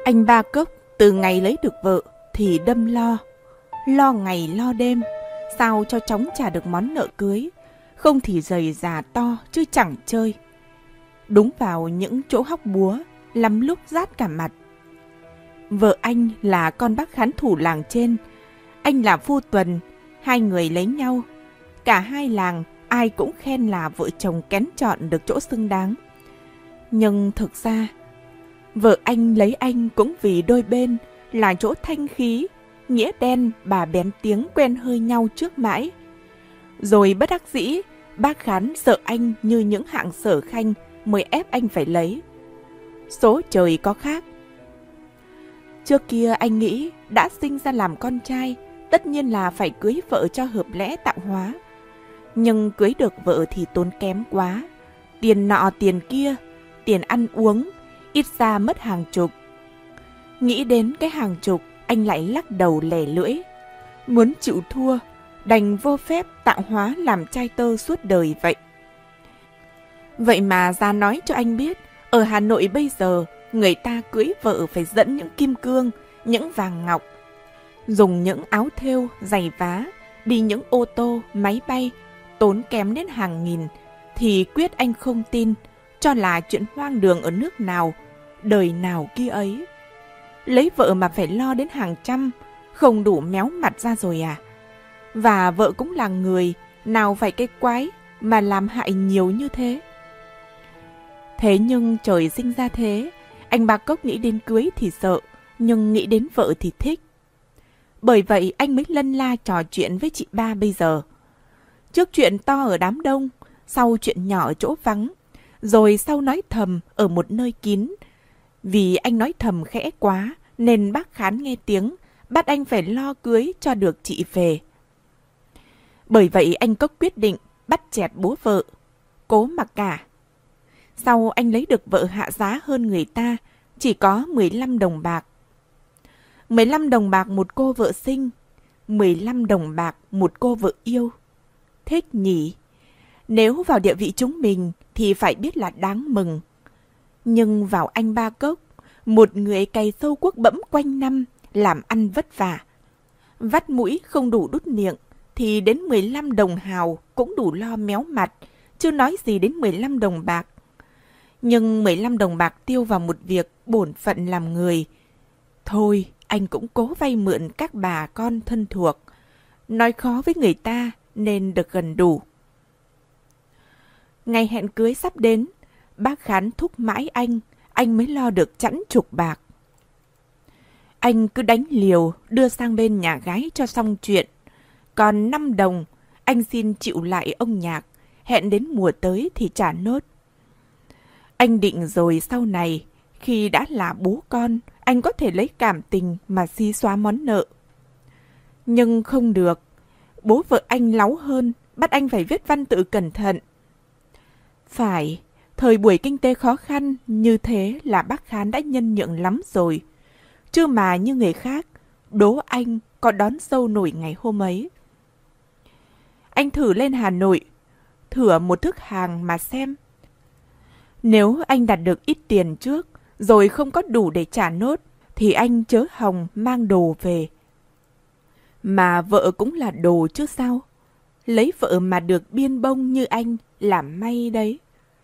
Anh Ba Cốc từ ngày lấy được vợ thì đâm lo ngày lo đêm, sao cho chóng trả được món nợ cưới, không thì giày già to chứ chẳng chơi. Đúng vào những chỗ hóc búa, lắm lúc rát cả mặt. Vợ anh là con bác khán thủ làng trên, anh là Phu Tuần, hai người lấy nhau. Cả hai làng ai cũng khen là vợ chồng kén chọn được chỗ xứng đáng. Nhưng thực ra, vợ anh lấy anh cũng vì đôi bên là chỗ thanh khí, nghĩa đen bà bén tiếng quen hơi nhau trước mãi. Rồi bất đắc dĩ, bác khán sợ anh như những hạng sở khanh mới ép anh phải lấy. Số trời có khác. Trước kia anh nghĩ đã sinh ra làm con trai, tất nhiên là phải cưới vợ cho hợp lẽ tạo hóa. Nhưng cưới được vợ thì tốn kém quá. Tiền nọ tiền kia, tiền ăn uống, ít ra mất hàng chục. Nghĩ đến cái hàng chục, anh lại lắc đầu lẻ lưỡi. Muốn chịu thua, đành vô phép tạo hóa làm trai tơ suốt đời vậy. Vậy mà ra nói cho anh biết, ở Hà Nội bây giờ, người ta cưới vợ phải dẫn những kim cương, những vàng ngọc, dùng những áo thêu, giày vá, đi những ô tô, máy bay, tốn kém đến hàng nghìn, thì quyết anh không tin, cho là chuyện hoang đường ở nước nào, đời nào kia ấy. Lấy vợ mà phải lo đến hàng trăm, không đủ méo mặt ra rồi à? Và vợ cũng là người, nào phải cái quái mà làm hại nhiều như thế. Thế nhưng trời sinh ra thế, anh Ba Cốc nghĩ đến cưới thì sợ, nhưng nghĩ đến vợ thì thích. Bởi vậy anh mới lân la trò chuyện với chị Ba bây giờ. Trước chuyện to ở đám đông, sau chuyện nhỏ ở chỗ vắng, rồi sau nói thầm ở một nơi kín. Vì anh nói thầm khẽ quá, nên bác khán nghe tiếng, bắt anh phải lo cưới cho được chị về. Bởi vậy anh Cốc quyết định bắt chẹt bố vợ, cố mặc cả. Sau anh lấy được vợ hạ giá hơn người ta, chỉ có 15 đồng bạc. 15 đồng bạc một cô vợ sinh, 15 đồng bạc một cô vợ yêu. Thích nhỉ? Nếu vào địa vị chúng mình thì phải biết là đáng mừng. Nhưng vào anh Ba Cốc, một người cày sâu cuốc bẫm quanh năm, làm ăn vất vả. Vắt mũi không đủ đút miệng, thì đến 15 đồng hào cũng đủ lo méo mặt, chứ nói gì đến 15 đồng bạc. Nhưng 15 đồng bạc tiêu vào một việc bổn phận làm người. Thôi, anh cũng cố vay mượn các bà con thân thuộc. Nói khó với người ta nên được gần đủ. Ngày hẹn cưới sắp đến, bác khán thúc mãi anh mới lo được chẵn chục bạc. Anh cứ đánh liều đưa sang bên nhà gái cho xong chuyện. Còn 5 đồng, anh xin chịu lại ông nhạc, hẹn đến mùa tới thì trả nốt. Anh định rồi sau này, khi đã là bố con, anh có thể lấy cảm tình mà xí xóa món nợ. Nhưng không được, bố vợ anh láu hơn, bắt anh phải viết văn tự cẩn thận. Phải, thời buổi kinh tế khó khăn như thế là bác khán đã nhân nhượng lắm rồi. Chứ mà như người khác, đố anh có đón dâu nổi ngày hôm ấy. Anh thử lên Hà Nội, thử một thức hàng mà xem. Nếu anh đặt được ít tiền trước, rồi không có đủ để trả nốt, thì anh chớ hòng mang đồ về. Mà vợ cũng là đồ chứ sao? Lấy vợ mà được biên bông như anh là may đấy.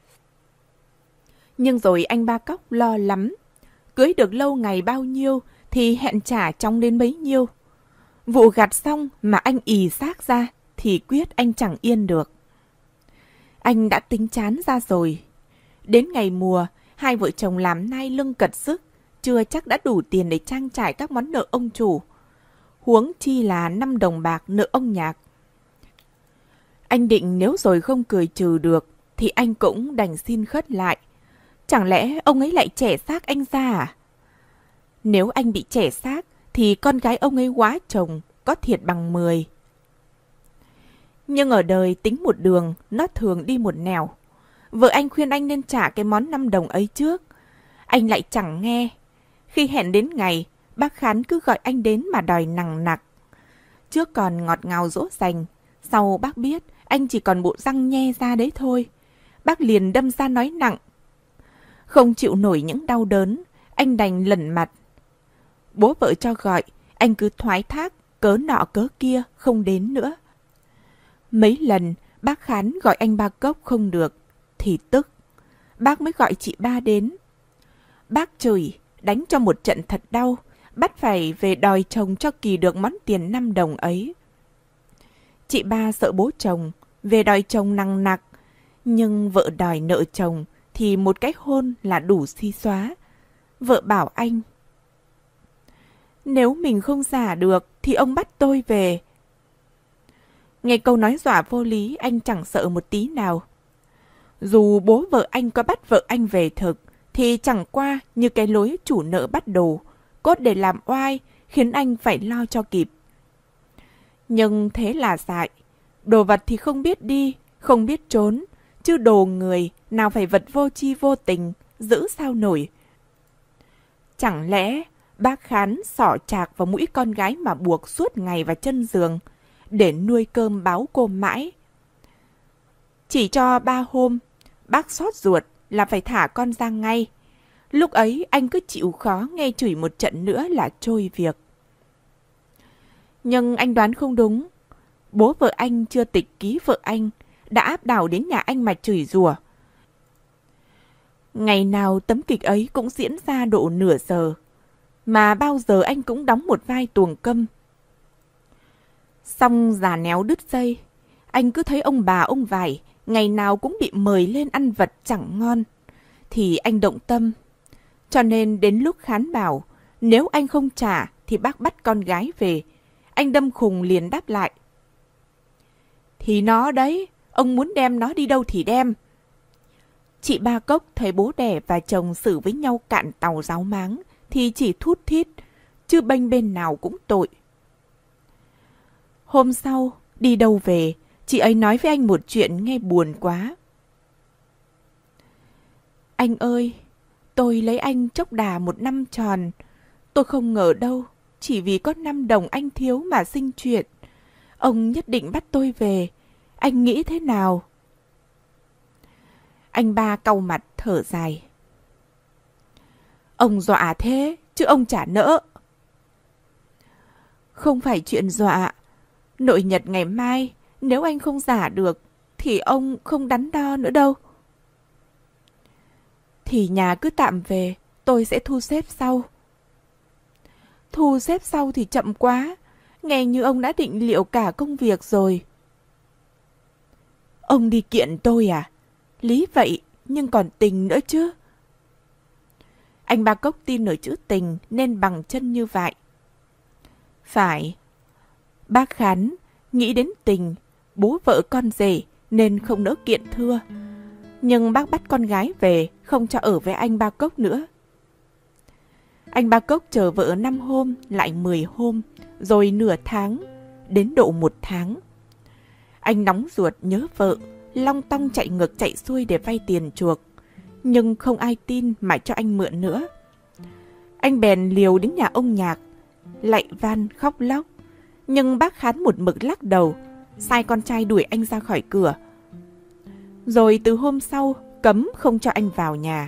Nhưng rồi anh Ba Cốc lo lắm. Cưới được lâu ngày bao nhiêu thì hẹn trả trong đến bấy nhiêu. Vụ gặt xong mà anh ì xác ra thì quyết anh chẳng yên được. Anh đã tính chán ra rồi. Đến ngày mùa, hai vợ chồng làm nai lưng cật sức, chưa chắc đã đủ tiền để trang trải các món nợ ông chủ. Huống chi là 5 đồng bạc nợ ông nhạc. Anh định nếu rồi không cười trừ được, thì anh cũng đành xin khất lại. Chẳng lẽ ông ấy lại trẻ xác anh ra à? Nếu anh bị trẻ xác, thì con gái ông ấy quá chồng, có thiệt bằng 10. Nhưng ở đời tính một đường, nó thường đi một nẻo. Vợ anh khuyên anh nên trả cái món 5 đồng ấy trước. Anh lại chẳng nghe. Khi hẹn đến ngày, bác khán cứ gọi anh đến mà đòi nằng nặc. Trước còn ngọt ngào dỗ dành, sau bác biết anh chỉ còn bộ răng nhe ra đấy thôi. Bác liền đâm ra nói nặng. Không chịu nổi những đau đớn, anh đành lẩn mặt, Bố vợ cho gọi, anh cứ thoái thác, cớ nọ cớ kia, không đến nữa. Mấy lần bác Khán gọi anh Ba Cốc không được, thì tức. Bác mới gọi chị Ba đến. Bác chửi, đánh cho một trận thật đau, bắt phải về đòi chồng cho kỳ được món tiền 5 đồng ấy. Chị Ba sợ bố chồng, về đòi chồng nằng nặc, nhưng vợ đòi nợ chồng thì một cái hôn là đủ xí xóa. Vợ bảo anh, nếu mình không xả được thì ông bắt tôi về. Nghe câu nói dọa vô lý, anh chẳng sợ một tí nào. Dù bố vợ anh có bắt vợ anh về thực, thì chẳng qua như cái lối chủ nợ bắt đồ, cốt để làm oai, khiến anh phải lo cho kịp. Nhưng thế là dại. Đồ vật thì không biết đi, không biết trốn, chứ đồ người nào phải vật vô tri vô tình, giữ sao nổi. Chẳng lẽ bác Khán xỏ chạc vào mũi con gái mà buộc suốt ngày vào chân giường, để nuôi cơm báo cô mãi. Chỉ cho 3 hôm, bác xót ruột là phải thả con ra ngay. Lúc ấy anh cứ chịu khó nghe chửi một trận nữa là trôi việc. Nhưng anh đoán không đúng. Bố vợ anh chưa tịch ký vợ anh, đã áp đảo đến nhà anh mà chửi rủa. Ngày nào tấm kịch ấy cũng diễn ra độ nửa giờ, mà bao giờ anh cũng đóng một vai tuồng câm. Xong già néo đứt dây, anh cứ thấy ông bà ông vải ngày nào cũng bị mời lên ăn vật chẳng ngon, thì anh động tâm. Cho nên đến lúc Khán bảo, nếu anh không trả thì bác bắt con gái về, anh đâm khùng liền đáp lại. Thì nó đấy, ông muốn đem nó đi đâu thì đem. Chị Ba Cốc thấy bố đẻ và chồng xử với nhau cạn tàu ráo máng, thì chỉ thút thít, chứ bênh bên nào cũng tội. Hôm sau, đi đâu về, chị ấy nói với anh một chuyện nghe buồn quá. Anh ơi, tôi lấy anh chốc đà 1 năm tròn. Tôi không ngờ đâu, chỉ vì có 5 đồng anh thiếu mà sinh chuyện. Ông nhất định bắt tôi về. Anh nghĩ thế nào? Anh Ba cau mặt thở dài. Ông dọa thế, chứ ông trả nỡ. Không phải chuyện dọa. Nội nhật ngày mai, nếu anh không giả được, thì ông không đắn đo nữa đâu. Thì nhà cứ tạm về, tôi sẽ thu xếp sau. Thu xếp sau thì chậm quá, nghe như ông đã định liệu cả công việc rồi. Ông đi kiện tôi à? Lý vậy, nhưng còn tình nữa chứ. Anh Ba Cốc tin ở chữ tình nên bằng chân như vậy. Phải. Bác Khán nghĩ đến tình, bố vợ con rể nên không nỡ kiện thưa. Nhưng bác bắt con gái về, không cho ở với anh Ba Cốc nữa. Anh Ba Cốc chờ vợ 5 hôm, lại 10 hôm, rồi nửa tháng, đến độ 1 tháng. Anh nóng ruột nhớ vợ, long tong chạy ngược chạy xuôi để vay tiền chuộc. Nhưng không ai tin mà cho anh mượn nữa. Anh bèn liều đến nhà ông Nhạc, lạy van khóc lóc. Nhưng bác Khán một mực lắc đầu, sai con trai đuổi anh ra khỏi cửa. Rồi từ hôm sau, cấm không cho anh vào nhà.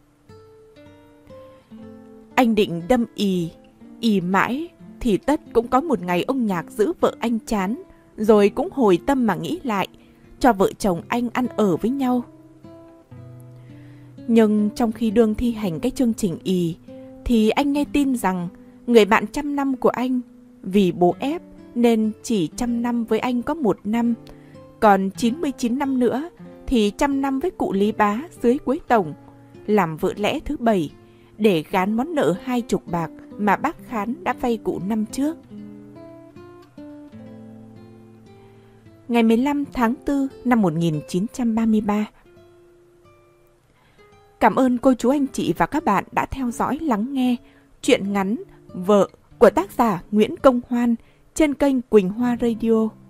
Anh định đâm ì mãi, thì tất cũng có một ngày ông Nhạc giữ vợ anh chán, rồi cũng hồi tâm mà nghĩ lại, cho vợ chồng anh ăn ở với nhau. Nhưng trong khi đương thi hành cái chương trình thì anh nghe tin rằng người bạn 100 năm của anh, vì bố ép nên chỉ 100 năm với anh có 1 năm, còn 99 năm nữa thì 100 năm với cụ Lý Bá dưới Quế Tổng, làm vợ lẽ thứ 7, để gán món nợ 20 bạc mà bác Khán đã vay cụ năm trước. Ngày 15 tháng 4 năm 1933. Cảm ơn cô chú anh chị và các bạn đã theo dõi lắng nghe truyện ngắn Vợ của tác giả Nguyễn Công Hoan trên kênh Quỳnh Hoa Radio.